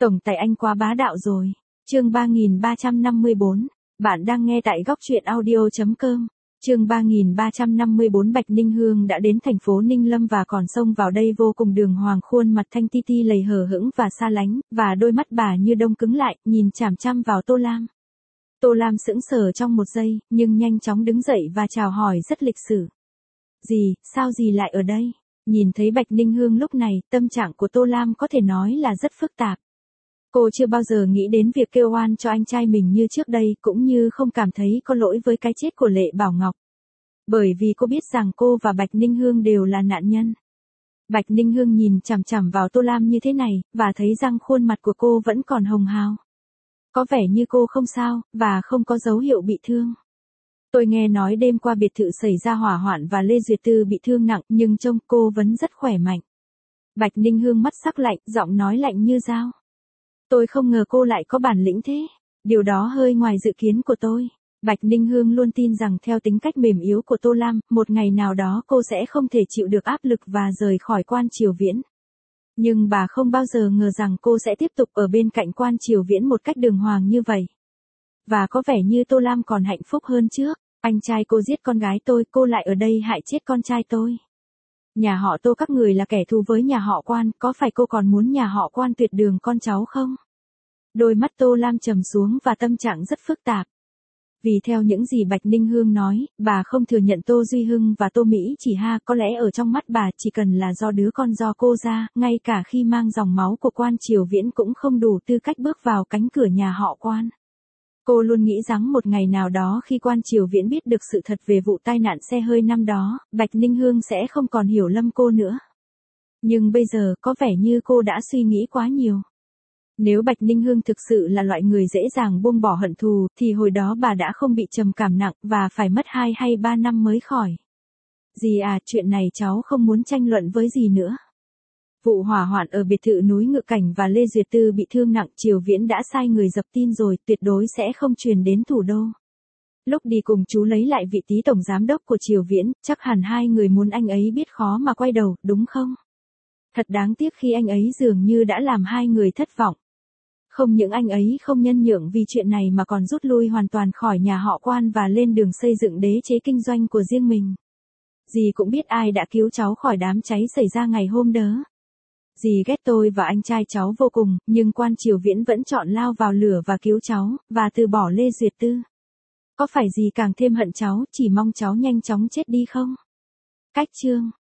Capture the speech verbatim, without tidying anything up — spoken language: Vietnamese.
Tổng tài anh quá bá đạo rồi. Chương ba nghìn ba trăm năm mươi bốn. Bạn đang nghe tại góc truyện audio chấm com. Chương ba nghìn ba trăm năm mươi bốn. Bạch Ninh Hương đã đến thành phố Ninh Lâm và còn xông vào đây vô cùng đường hoàng, khuôn mặt thanh ti ti lầy hờ hững và xa lánh, và đôi mắt bà như đông cứng lại, nhìn chằm chằm vào Tô Lam. Tô Lam sững sờ trong một giây, nhưng nhanh chóng đứng dậy và chào hỏi rất lịch sự. Gì, sao gì lại ở đây? Nhìn thấy Bạch Ninh Hương lúc này, tâm trạng của Tô Lam có thể nói là rất phức tạp. Cô chưa bao giờ nghĩ đến việc kêu oan cho anh trai mình như trước đây, cũng như không cảm thấy có lỗi với cái chết của Lệ Bảo Ngọc. Bởi vì cô biết rằng cô và Bạch Ninh Hương đều là nạn nhân. Bạch Ninh Hương nhìn chằm chằm vào Tô Lam như thế này, và thấy rằng khuôn mặt của cô vẫn còn hồng hào. Có vẻ như cô không sao, và không có dấu hiệu bị thương. Tôi nghe nói đêm qua biệt thự xảy ra hỏa hoạn và Lê Duyệt Tư bị thương nặng, nhưng trông cô vẫn rất khỏe mạnh. Bạch Ninh Hương mắt sắc lạnh, giọng nói lạnh như dao. Tôi không ngờ cô lại có bản lĩnh thế. Điều đó hơi ngoài dự kiến của tôi. Bạch Ninh Hương luôn tin rằng theo tính cách mềm yếu của Tô Lam, một ngày nào đó cô sẽ không thể chịu được áp lực và rời khỏi Quan Triều Viễn. Nhưng bà không bao giờ ngờ rằng cô sẽ tiếp tục ở bên cạnh Quan Triều Viễn một cách đường hoàng như vậy. Và có vẻ như Tô Lam còn hạnh phúc hơn trước. Anh trai cô giết con gái tôi, cô lại ở đây hại chết con trai tôi. Nhà họ Tô các người là kẻ thù với nhà họ Quan, có phải cô còn muốn nhà họ Quan tuyệt đường con cháu không? Đôi mắt Tô Lam trầm xuống và tâm trạng rất phức tạp. Vì theo những gì Bạch Ninh Hương nói, bà không thừa nhận Tô Duy Hưng và Tô Mỹ Chỉ Ha, có lẽ ở trong mắt bà chỉ cần là do đứa con do cô ra, ngay cả khi mang dòng máu của Quan Triều Viễn cũng không đủ tư cách bước vào cánh cửa nhà họ Quan. Cô luôn nghĩ rằng một ngày nào đó khi Quan Triều Viễn biết được sự thật về vụ tai nạn xe hơi năm đó, Bạch Ninh Hương sẽ không còn hiểu lầm cô nữa. Nhưng bây giờ có vẻ như cô đã suy nghĩ quá nhiều. Nếu Bạch Ninh Hương thực sự là loại người dễ dàng buông bỏ hận thù, thì hồi đó bà đã không bị trầm cảm nặng và phải mất hai hay ba năm mới khỏi. Dì à, chuyện này cháu không muốn tranh luận với dì nữa. Vụ hỏa hoạn ở biệt thự núi Ngự Cảnh và Lê Duyệt Tư bị thương nặng, Triều Viễn đã sai người dập tin rồi, tuyệt đối sẽ không truyền đến thủ đô. Lúc đi cùng chú lấy lại vị trí tổng giám đốc của Triều Viễn, chắc hẳn hai người muốn anh ấy biết khó mà quay đầu, đúng không? Thật đáng tiếc khi anh ấy dường như đã làm hai người thất vọng. Không những anh ấy không nhân nhượng vì chuyện này mà còn rút lui hoàn toàn khỏi nhà họ Quan và lên đường xây dựng đế chế kinh doanh của riêng mình. Dì cũng biết ai đã cứu cháu khỏi đám cháy xảy ra ngày hôm đó. Dì ghét tôi và anh trai cháu vô cùng, nhưng Quan Triều Viễn vẫn chọn lao vào lửa và cứu cháu, và từ bỏ Lê Duyệt Tư. Có phải dì càng thêm hận cháu, chỉ mong cháu nhanh chóng chết đi không? Cách chương